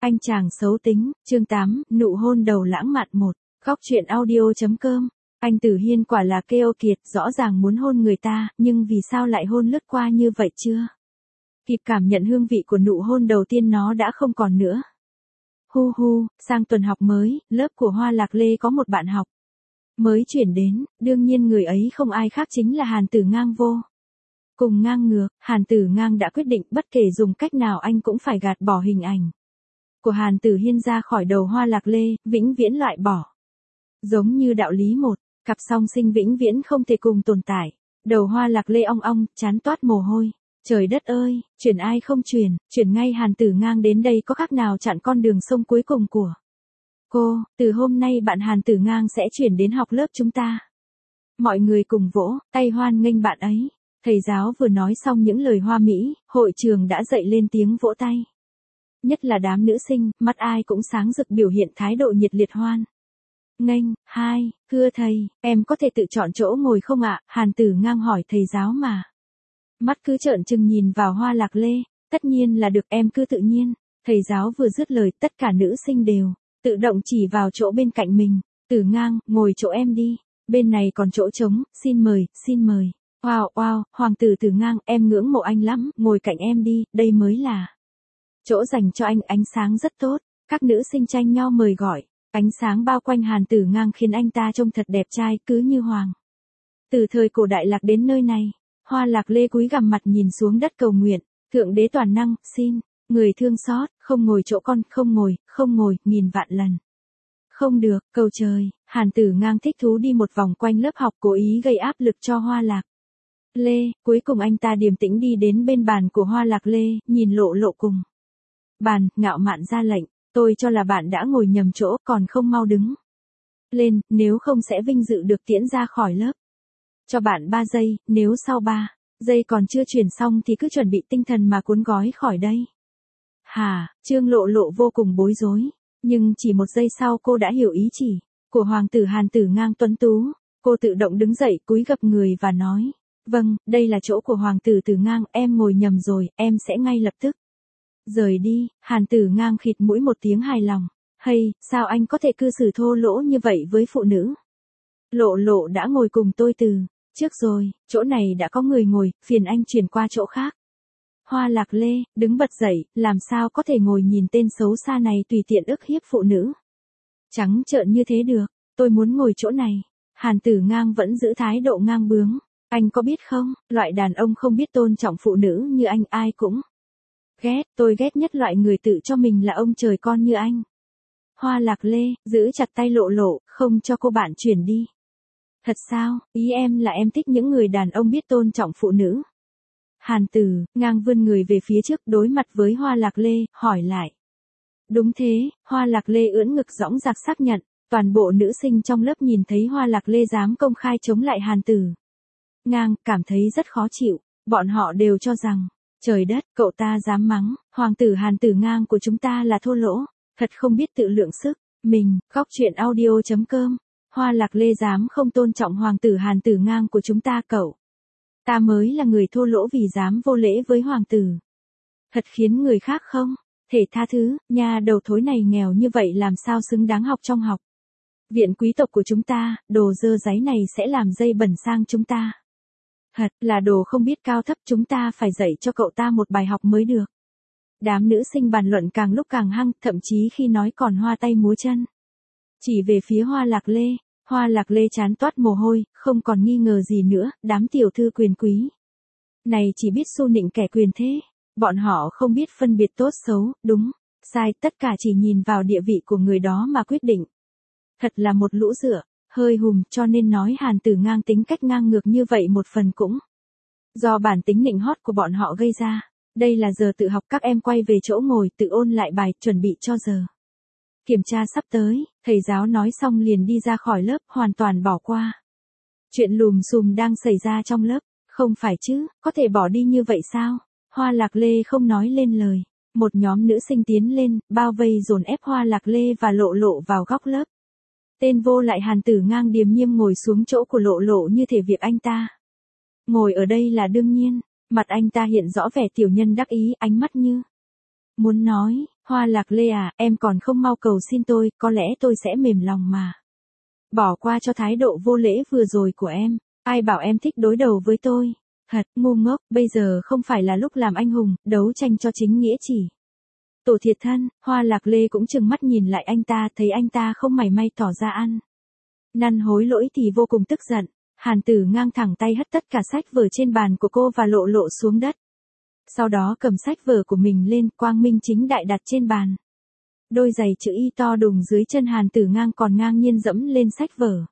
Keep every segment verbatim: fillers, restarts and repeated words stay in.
Anh chàng xấu tính, chương tám, nụ hôn đầu lãng mạn một. Góc truyện audio.com. Anh Tử Hiên quả là keo kiệt, rõ ràng muốn hôn người ta, nhưng vì sao lại hôn lướt qua như vậy chưa? Kịp cảm nhận hương vị của nụ hôn đầu tiên nó đã không còn nữa. Hu hu, sang tuần học mới, lớp của Hoa Lạc Lê có một bạn học mới chuyển đến, đương nhiên người ấy không ai khác chính là Hàn Tử Ngang vô. Cùng ngang ngược, Hàn Tử Ngang đã quyết định bất kể dùng cách nào anh cũng phải gạt bỏ hình ảnh của Hàn Tử Hiên ra khỏi đầu Hoa Lạc Lê, vĩnh viễn loại bỏ. Giống như đạo lý một, cặp song sinh vĩnh viễn không thể cùng tồn tại. Đầu Hoa Lạc Lê ong ong, chán toát mồ hôi. Trời đất ơi, chuyển ai không chuyển, chuyển ngay Hàn Tử Ngang đến đây có khác nào chặn con đường sông cuối cùng của cô. Từ hôm nay bạn Hàn Tử Ngang sẽ chuyển đến học lớp chúng ta. Mọi người cùng vỗ tay hoan nghênh bạn ấy. Thầy giáo vừa nói xong những lời hoa mỹ, hội trường đã dậy lên tiếng vỗ tay. Nhất là đám nữ sinh, mắt ai cũng sáng rực biểu hiện thái độ nhiệt liệt hoan nghênh. Hai, thưa thầy, em có thể tự chọn chỗ ngồi không ạ? Hàn Tử Ngang hỏi thầy giáo mà. Mắt cứ trợn trừng nhìn vào Hoa Lạc Lê, tất nhiên là được, em cứ tự nhiên. Thầy giáo vừa dứt lời, tất cả nữ sinh đều tự động chỉ vào chỗ bên cạnh mình. Tử Ngang, ngồi chỗ em đi, bên này còn chỗ trống, xin mời, xin mời. Wow, wow, Hoàng tử Tử Ngang, em ngưỡng mộ anh lắm, ngồi cạnh em đi, đây mới là chỗ dành cho anh, ánh sáng rất tốt. Các nữ sinh tranh nhau mời gọi, ánh sáng bao quanh Hàn Tử Ngang khiến anh ta trông thật đẹp trai, cứ như hoàng từ thời cổ đại lạc đến nơi này. Hoa Lạc Lê cúi gằm mặt nhìn xuống đất cầu nguyện, Thượng Đế toàn năng, xin người thương xót, không ngồi chỗ con, không ngồi, không ngồi, nghìn vạn lần không được, cầu trời. Hàn Tử Ngang thích thú đi một vòng quanh lớp học, cố ý gây áp lực cho Hoa Lạc Lê. Cuối cùng anh ta điềm tĩnh đi đến bên bàn của Hoa Lạc Lê, nhìn Lộ Lộ cùng bàn, ngạo mạn ra lệnh, tôi cho là bạn đã ngồi nhầm chỗ, còn không mau đứng lên, nếu không sẽ vinh dự được tiễn ra khỏi lớp. Cho bạn ba giây, nếu sau ba giây còn chưa chuyển xong thì cứ chuẩn bị tinh thần mà cuốn gói khỏi đây. Hà, Trương Lộ Lộ vô cùng bối rối, nhưng chỉ một giây sau cô đã hiểu ý chỉ của Hoàng tử Hàn Tử Ngang tuấn tú. Cô tự động đứng dậy, cúi gập người và nói, vâng, đây là chỗ của Hoàng tử Tử Ngang, em ngồi nhầm rồi, em sẽ ngay lập tức rời đi. Hàn Tử Ngang khịt mũi một tiếng hài lòng. Hay, sao anh có thể cư xử thô lỗ như vậy với phụ nữ? Lộ Lộ đã ngồi cùng tôi từ trước rồi, chỗ này đã có người ngồi, phiền anh chuyển qua chỗ khác. Hoa Lạc Lê, đứng bật dậy, làm sao có thể ngồi nhìn tên xấu xa này tùy tiện ức hiếp phụ nữ trắng trợn như thế được, tôi muốn ngồi chỗ này. Hàn Tử Ngang vẫn giữ thái độ ngang bướng. Anh có biết không, loại đàn ông không biết tôn trọng phụ nữ như anh ai cũng ghét, tôi ghét nhất loại người tự cho mình là ông trời con như anh. Hoa Lạc Lê, giữ chặt tay Lộ Lộ, không cho cô bạn chuyển đi. Thật sao, ý em là em thích những người đàn ông biết tôn trọng phụ nữ. Hàn Tử Ngang vươn người về phía trước đối mặt với Hoa Lạc Lê, hỏi lại. Đúng thế, Hoa Lạc Lê ưỡn ngực dõng dạc xác nhận. Toàn bộ nữ sinh trong lớp nhìn thấy Hoa Lạc Lê dám công khai chống lại Hàn Tử Ngang, cảm thấy rất khó chịu. Bọn họ đều cho rằng, trời đất, cậu ta dám mắng Hoàng tử Hàn Tử Ngang của chúng ta là thô lỗ, thật không biết tự lượng sức mình. Góc truyện audio.com. Hoa Lạc Lê dám không tôn trọng Hoàng tử Hàn Tử Ngang của chúng ta, cậu ta mới là người thô lỗ vì dám vô lễ với Hoàng tử. Thật khiến người khác không thể tha thứ. Nhà đầu thối này nghèo như vậy làm sao xứng đáng học trong học viện quý tộc của chúng ta, đồ dơ giấy này sẽ làm dây bẩn sang chúng ta. Thật là đồ không biết cao thấp, chúng ta phải dạy cho cậu ta một bài học mới được. Đám nữ sinh bàn luận càng lúc càng hăng, thậm chí khi nói còn hoa tay múa chân. Chỉ về phía Hoa Lạc Lê, Hoa Lạc Lê chán toát mồ hôi, không còn nghi ngờ gì nữa, đám tiểu thư quyền quý này chỉ biết xu nịnh kẻ quyền thế. Bọn họ không biết phân biệt tốt xấu, đúng, sai, tất cả chỉ nhìn vào địa vị của người đó mà quyết định. Thật là một lũ rửa, hơi hùm, cho nên nói Hàn Tử Ngang tính cách ngang ngược như vậy một phần cũng do bản tính nịnh hót của bọn họ gây ra. Đây là giờ tự học, các em quay về chỗ ngồi, tự ôn lại bài, chuẩn bị cho giờ kiểm tra sắp tới. Thầy giáo nói xong liền đi ra khỏi lớp, hoàn toàn bỏ qua chuyện lùm xùm đang xảy ra trong lớp. Không phải chứ, có thể bỏ đi như vậy sao? Hoa Lạc Lê không nói lên lời. Một nhóm nữ sinh tiến lên, bao vây dồn ép Hoa Lạc Lê và Lộ Lộ vào góc lớp. Tên vô lại Hàn Tử Ngang điềm nhiên ngồi xuống chỗ của Lộ Lộ như thể việc anh ta ngồi ở đây là đương nhiên. Mặt anh ta hiện rõ vẻ tiểu nhân đắc ý, ánh mắt như muốn nói, Hoa Lạc Lê à, em còn không mau cầu xin tôi, có lẽ tôi sẽ mềm lòng mà. Bỏ qua cho thái độ vô lễ vừa rồi của em, ai bảo em thích đối đầu với tôi. Thật, ngu ngốc, bây giờ không phải là lúc làm anh hùng, đấu tranh cho chính nghĩa chỉ. Tổ thiệt thân, Hoa Lạc Lê cũng trừng mắt nhìn lại anh ta, thấy anh ta không mảy may tỏ ra ăn năn hối lỗi thì vô cùng tức giận. Hàn Tử Ngang thẳng tay hất tất cả sách vở trên bàn của cô và lộ lộ xuống đất. Sau đó cầm sách vở của mình lên, quang minh chính đại đặt trên bàn. Đôi giày chữ Y to đùng dưới chân Hàn Tử Ngang còn ngang nhiên dẫm lên sách vở.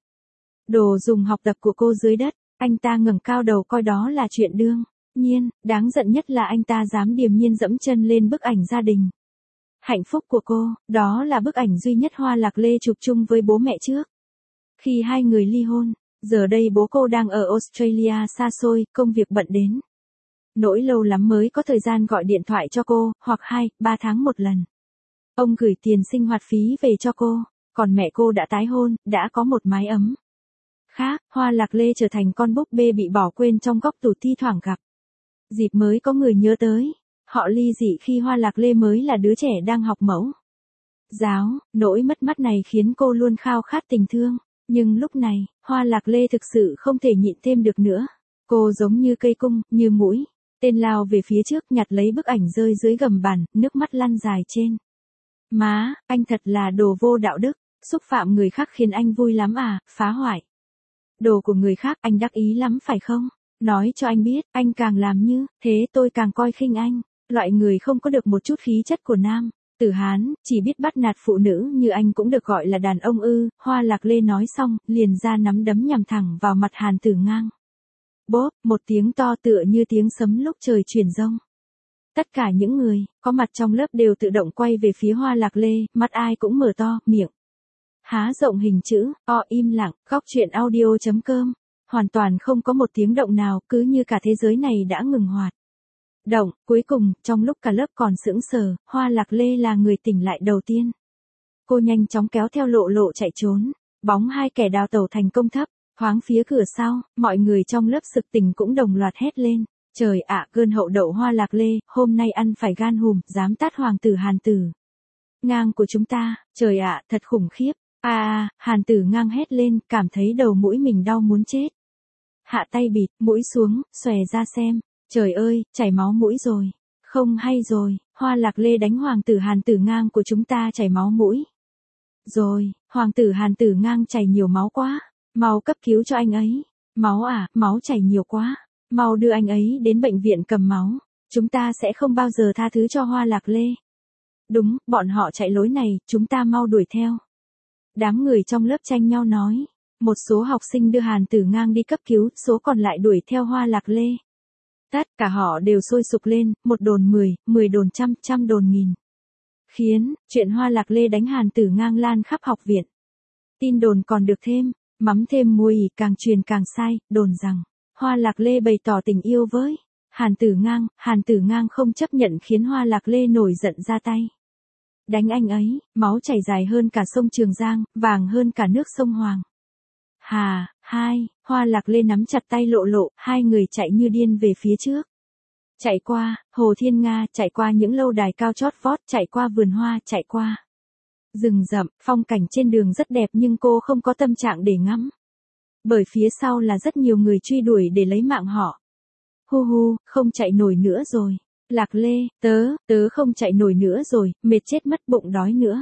Đồ dùng học tập của cô dưới đất, anh ta ngẩng cao đầu coi đó là chuyện đương nhiên, đáng giận nhất là anh ta dám điềm nhiên dẫm chân lên bức ảnh gia đình. Hạnh phúc của cô, đó là bức ảnh duy nhất Hoa Lạc Lê chụp chung với bố mẹ trước khi hai người ly hôn. Giờ đây bố cô đang ở Australia xa xôi, công việc bận đến nỗi lâu lắm mới có thời gian gọi điện thoại cho cô, hoặc hai, ba tháng một lần. Ông gửi tiền sinh hoạt phí về cho cô, còn mẹ cô đã tái hôn, đã có một mái ấm. Khác, Hoa Lạc Lê trở thành con búp bê bị bỏ quên trong góc tủ thi thoảng gặp dịp mới có người nhớ tới. Họ ly dị khi Hoa Lạc Lê mới là đứa trẻ đang học mẫu giáo, nỗi mất mát này khiến cô luôn khao khát tình thương. Nhưng lúc này, Hoa Lạc Lê thực sự không thể nhịn thêm được nữa. Cô giống như cây cung, như mũi tên lao về phía trước, nhặt lấy bức ảnh rơi dưới gầm bàn, nước mắt lăn dài trên má. Anh thật là đồ vô đạo đức, xúc phạm người khác khiến anh vui lắm à, phá hoại đồ của người khác, anh đắc ý lắm phải không? Nói cho anh biết, anh càng làm như thế tôi càng coi khinh anh. Loại người không có được một chút khí chất của nam tử Hán, chỉ biết bắt nạt phụ nữ như anh cũng được gọi là đàn ông ư? Hoa Lạc Lê nói xong, liền ra nắm đấm nhằm thẳng vào mặt Hàn Tử Ngang. Bốp, một tiếng to tựa như tiếng sấm lúc trời chuyển giông. Tất cả những người có mặt trong lớp đều tự động quay về phía Hoa Lạc Lê, mắt ai cũng mở to, miệng há rộng hình chữ O im lặng. Góc truyện audio chấm com. Hoàn toàn không có một tiếng động nào, cứ như cả thế giới này đã ngừng hoạt động. Cuối cùng, trong lúc cả lớp còn sững sờ, Hoa Lạc Lê là người tỉnh lại đầu tiên. Cô nhanh chóng kéo theo lộ lộ chạy trốn. Bóng hai kẻ đào tẩu thành công thấp thoáng phía cửa sau, mọi người trong lớp sực tỉnh cũng đồng loạt hét lên. Trời ạ, cơn hậu đậu Hoa Lạc Lê, hôm nay ăn phải gan hùm, dám tát hoàng tử Hàn Tử Ngang của chúng ta. Trời ạ, thật khủng khiếp. À à, Hàn Tử Ngang hét lên, cảm thấy đầu mũi mình đau muốn chết. Hạ tay bịt mũi xuống, xòe ra xem. Trời ơi, chảy máu mũi rồi. Không hay rồi, Hoa Lạc Lê đánh hoàng tử Hàn Tử Ngang của chúng ta chảy máu mũi rồi. Hoàng tử Hàn Tử Ngang chảy nhiều máu quá. Mau cấp cứu cho anh ấy. Máu à, máu chảy nhiều quá. Mau đưa anh ấy đến bệnh viện cầm máu. Chúng ta sẽ không bao giờ tha thứ cho Hoa Lạc Lê. Đúng, bọn họ chạy lối này, chúng ta mau đuổi theo. Đám người trong lớp tranh nhau nói. Một số học sinh đưa Hàn Tử Ngang đi cấp cứu, số còn lại đuổi theo Hoa Lạc Lê. Tất cả họ đều sôi sục lên, một đồn mười, mười đồn trăm, trăm đồn nghìn. Khiến chuyện Hoa Lạc Lê đánh Hàn Tử Ngang lan khắp học viện. Tin đồn còn được thêm, mắm thêm muối càng truyền càng sai, đồn rằng Hoa Lạc Lê bày tỏ tình yêu với Hàn Tử Ngang. Hàn Tử Ngang không chấp nhận khiến Hoa Lạc Lê nổi giận ra tay đánh anh ấy. Máu chảy dài hơn cả sông Trường Giang, vàng hơn cả nước sông Hoàng. Hà, hai, Hoa Lạc Lê nắm chặt tay lộ lộ, hai người chạy như điên về phía trước. Chạy qua Hồ Thiên Nga, chạy qua những lâu đài cao chót vót, chạy qua vườn hoa, chạy qua rừng rậm. Phong cảnh trên đường rất đẹp nhưng cô không có tâm trạng để ngắm. Bởi phía sau là rất nhiều người truy đuổi để lấy mạng họ. Hu hu, không chạy nổi nữa rồi. Lạc Lê, tớ, tớ không chạy nổi nữa rồi, mệt chết mất, bụng đói nữa.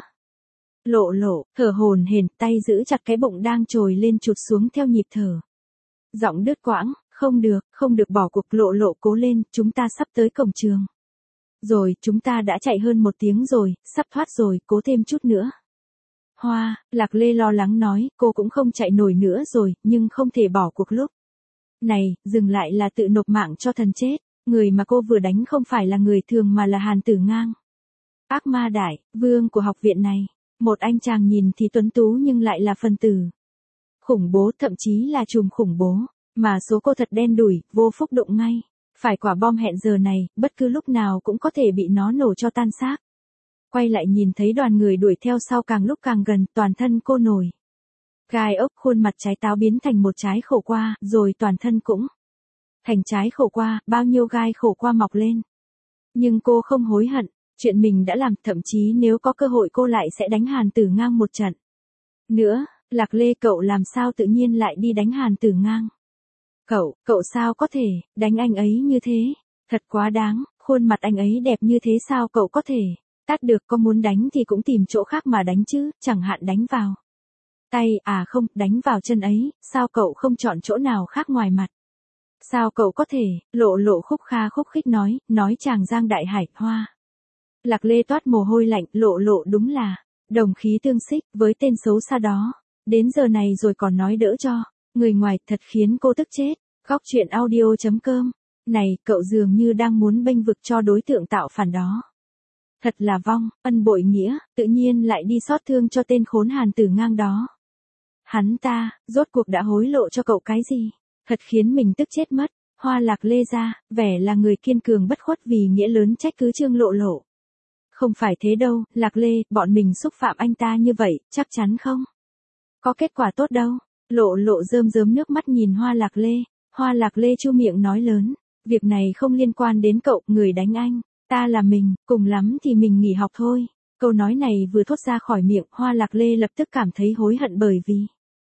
Lộ lộ, thở hổn hển, tay giữ chặt cái bụng đang trồi lên trụt xuống theo nhịp thở. Giọng đứt quãng, không được, không được bỏ cuộc. Lộ lộ cố lên, chúng ta sắp tới cổng trường rồi, chúng ta đã chạy hơn một tiếng rồi, sắp thoát rồi, cố thêm chút nữa. Hoa Lạc Lê lo lắng nói, cô cũng không chạy nổi nữa rồi, nhưng không thể bỏ cuộc lúc này, dừng lại là tự nộp mạng cho thần chết. Người mà cô vừa đánh không phải là người thường mà là Hàn Tử Ngang, ác ma đại vương của học viện này. Một anh chàng nhìn thì tuấn tú nhưng lại là phần tử khủng bố, thậm chí là trùm khủng bố. Mà số cô thật đen đủi, vô phúc đụng ngay phải quả bom hẹn giờ này, bất cứ lúc nào cũng có thể bị nó nổ cho tan xác. Quay lại nhìn thấy đoàn người đuổi theo sau càng lúc càng gần, toàn thân cô nổi gai ốc, khuôn mặt trái táo biến thành một trái khổ qua, rồi toàn thân cũng thành trái khổ qua, bao nhiêu gai khổ qua mọc lên. Nhưng cô không hối hận, Chuyện mình đã làm, thậm chí nếu có cơ hội cô lại sẽ đánh Hàn Tử Ngang một trận. Nữa, Lạc Lê cậu làm sao tự nhiên lại đi đánh Hàn Tử Ngang? Cậu, cậu sao có thể, đánh anh ấy như thế? Thật quá đáng, khuôn mặt anh ấy đẹp như thế sao cậu có thể? Tát được, có muốn đánh thì cũng tìm chỗ khác mà đánh chứ, chẳng hạn đánh vào tay, à không, đánh vào chân ấy, sao cậu không chọn chỗ nào khác ngoài mặt? Sao cậu có thể, Lộ Lộ khúc kha khúc khích nói, nói chàng Giang Đại Hải, hoa. Lạc Lê toát mồ hôi lạnh, Lộ Lộ đúng là đồng khí tương xích với tên xấu xa đó. Đến giờ này rồi còn nói đỡ cho người ngoài, thật khiến cô tức chết. Góc truyện audio chấm com. Này, cậu dường như đang muốn bênh vực cho đối tượng tạo phản đó. Thật là vong, ân bội nghĩa, tự nhiên lại đi xót thương cho tên khốn Hàn Tử Ngang đó. Hắn ta, rốt cuộc đã hối lộ cho cậu cái gì? Thật khiến mình tức chết mất. Hoa Lạc Lê ra, vẻ là người kiên cường bất khuất vì nghĩa lớn trách cứ Trương Lộ Lộ. Không phải thế đâu, Lạc Lê, bọn mình xúc phạm anh ta như vậy, chắc chắn không có kết quả tốt đâu. Lộ Lộ rơm rớm nước mắt nhìn Hoa Lạc Lê. Hoa Lạc Lê chu miệng nói lớn, việc này không liên quan đến cậu, người đánh anh ta là mình, cùng lắm thì mình nghỉ học thôi. Câu nói này vừa thốt ra khỏi miệng, Hoa Lạc Lê lập tức cảm thấy hối hận bởi vì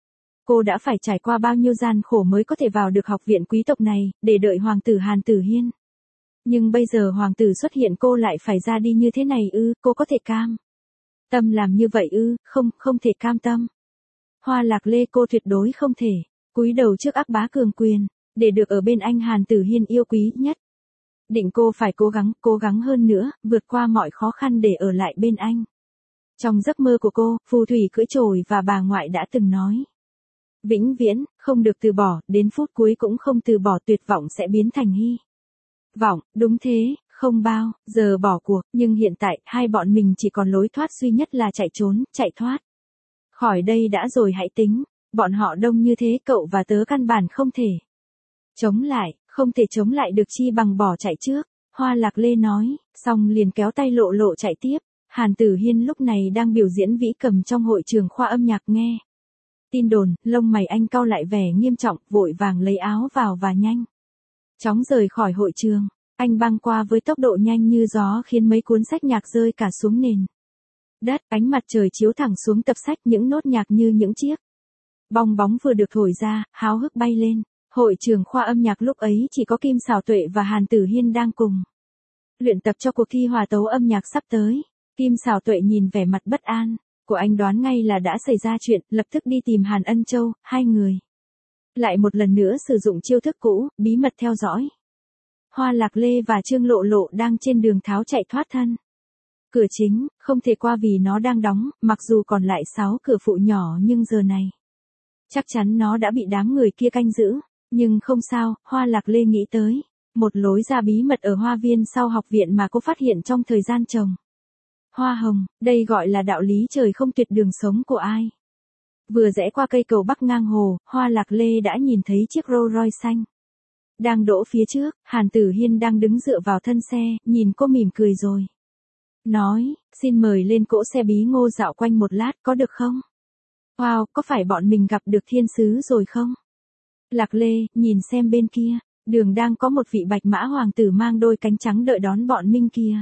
cô đã phải trải qua bao nhiêu gian khổ mới có thể vào được học viện quý tộc này, để đợi hoàng tử Hàn Tử Hiên. Nhưng bây giờ hoàng tử xuất hiện cô lại phải ra đi như thế này ư, cô có thể cam tâm làm như vậy ư? Không, không thể cam tâm. Hoa Lạc Lê, cô tuyệt đối không thể cúi đầu trước ác bá cường quyền, để được ở bên anh Hàn Tử Hiên yêu quý nhất. Định cô phải cố gắng, cố gắng hơn nữa, vượt qua mọi khó khăn để ở lại bên anh. Trong giấc mơ của cô, phù thủy cưỡi chổi và bà ngoại đã từng nói. Vĩnh viễn, không được từ bỏ, đến phút cuối cũng không từ bỏ, tuyệt vọng sẽ biến thành hy vọng, đúng thế, không bao giờ bỏ cuộc, nhưng hiện tại, hai bọn mình chỉ còn lối thoát duy nhất là chạy trốn, chạy thoát khỏi đây đã rồi hãy tính. Bọn họ đông như thế, cậu và tớ căn bản không thể chống lại, không thể chống lại được chi bằng bỏ chạy trước. Hoa Lạc Lê nói, xong liền kéo tay Lộ Lộ chạy tiếp. Hàn Tử Hiên lúc này đang biểu diễn vĩ cầm trong hội trường khoa âm nhạc nghe tin đồn, lông mày anh cau lại vẻ nghiêm trọng, vội vàng lấy áo vào và nhanh chóng rời khỏi hội trường. Anh băng qua với tốc độ nhanh như gió khiến mấy cuốn sách nhạc rơi cả xuống nền đất. Ánh mặt trời chiếu thẳng xuống tập sách, những nốt nhạc như những chiếc bong bóng vừa được thổi ra, háo hức bay lên. Hội trường khoa âm nhạc lúc ấy chỉ có Kim Xảo Tuệ và Hàn Tử Hiên đang cùng luyện tập cho cuộc thi hòa tấu âm nhạc sắp tới. Kim Xảo Tuệ nhìn vẻ mặt bất an của anh đoán ngay là đã xảy ra chuyện, lập tức đi tìm Hàn Ân Châu. Hai người lại một lần nữa sử dụng chiêu thức cũ, bí mật theo dõi. Hoa Lạc Lê và Trương Lộ Lộ đang trên đường tháo chạy thoát thân. Cửa chính, không thể qua vì nó đang đóng, mặc dù còn lại sáu cửa phụ nhỏ nhưng giờ này chắc chắn nó đã bị đám người kia canh giữ. Nhưng không sao, Hoa Lạc Lê nghĩ tới một lối ra bí mật ở hoa viên sau học viện mà cô phát hiện trong thời gian trồng hoa hồng. Đây gọi là đạo lý trời không tuyệt đường sống của ai. Vừa rẽ qua cây cầu bắc ngang hồ, Hoa Lạc Lê đã nhìn thấy chiếc Rolls Royce xanh đang đỗ phía trước. Hàn Tử Hiên đang đứng dựa vào thân xe, nhìn cô mỉm cười rồi nói, xin mời lên cỗ xe bí ngô dạo quanh một lát, có được không? Wow, có phải bọn mình gặp được thiên sứ rồi không? Lạc Lê, nhìn xem bên kia, đường đang có một vị bạch mã hoàng tử mang đôi cánh trắng đợi đón bọn mình kia.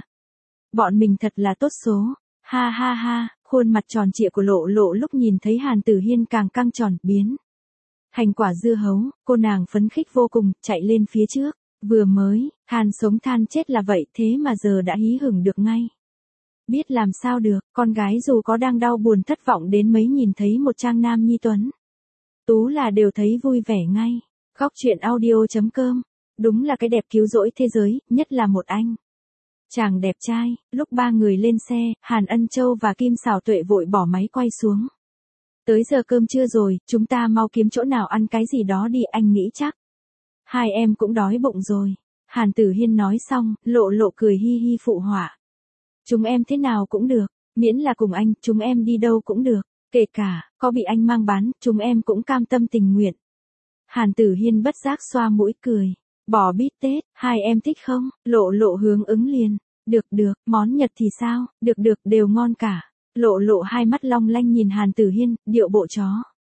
Bọn mình thật là tốt số. Ha ha ha, khuôn mặt tròn trịa của Lộ Lộ lúc nhìn thấy Hàn Tử Hiên càng căng tròn, biến thành quả dưa hấu. Cô nàng phấn khích vô cùng, chạy lên phía trước. Vừa mới, than sống than chết là vậy, thế mà giờ đã hí hửng được ngay. Biết làm sao được, con gái dù có đang đau buồn thất vọng đến mấy nhìn thấy một trang nam nhi tuấn tú là đều thấy vui vẻ ngay. Góc truyện audio chấm com. Đúng là cái đẹp cứu rỗi thế giới, nhất là một anh chàng đẹp trai. Lúc ba người lên xe, Hàn Ân Châu và Kim Xảo Tuệ vội bỏ máy quay xuống. Tới giờ cơm trưa rồi, chúng ta mau kiếm chỗ nào ăn cái gì đó đi, anh nghĩ chắc hai em cũng đói bụng rồi. Hàn Tử Hiên nói xong, Lộ Lộ cười hi hi phụ họa. Chúng em thế nào cũng được, miễn là cùng anh, chúng em đi đâu cũng được, kể cả có bị anh mang bán, chúng em cũng cam tâm tình nguyện. Hàn Tử Hiên bất giác xoa mũi cười. Bò bít tết, hai em thích không? Lộ Lộ hướng ứng liền. Được được, món Nhật thì sao? Được được, đều ngon cả. Lộ Lộ hai mắt long lanh nhìn Hàn Tử Hiên, điệu bộ chó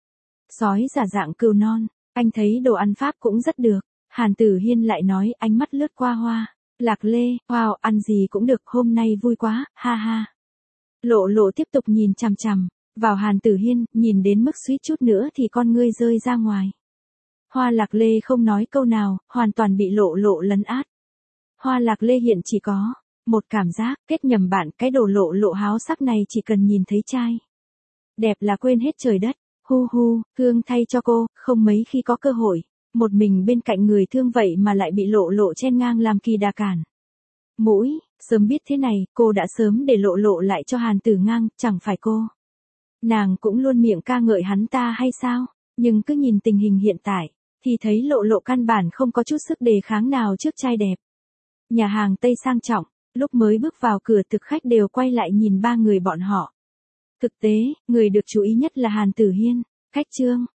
sói giả dạng cừu non. Anh thấy đồ ăn Pháp cũng rất được. Hàn Tử Hiên lại nói, ánh mắt lướt qua hoa Lạc Lê, wow, ăn gì cũng được, hôm nay vui quá, ha ha. Lộ lộ tiếp tục nhìn chằm chằm vào Hàn Tử Hiên, nhìn đến mức suýt chút nữa thì con ngươi rơi ra ngoài. Hoa Lạc Lê không nói câu nào, hoàn toàn bị lộ lộ lấn át. Hoa Lạc Lê hiện chỉ có một cảm giác, kết nhầm bạn, cái đồ lộ lộ háo sắc này chỉ cần nhìn thấy trai đẹp là quên hết trời đất. Hu hu, thương thay cho cô, không mấy khi có cơ hội, một mình bên cạnh người thương vậy mà lại bị lộ lộ chen ngang làm kỳ đà cản. Mũi, sớm biết thế này, cô đã sớm để lộ lộ lại cho Hàn Tử ngang, chẳng phải cô. Nàng cũng luôn miệng ca ngợi hắn ta hay sao, nhưng cứ nhìn tình hình hiện tại, thì thấy lộ lộ căn bản không có chút sức đề kháng nào trước trai đẹp. Nhà hàng Tây sang trọng, lúc mới bước vào cửa thực khách đều quay lại nhìn ba người bọn họ. Thực tế, người được chú ý nhất là Hàn Tử Hiên, khách trương.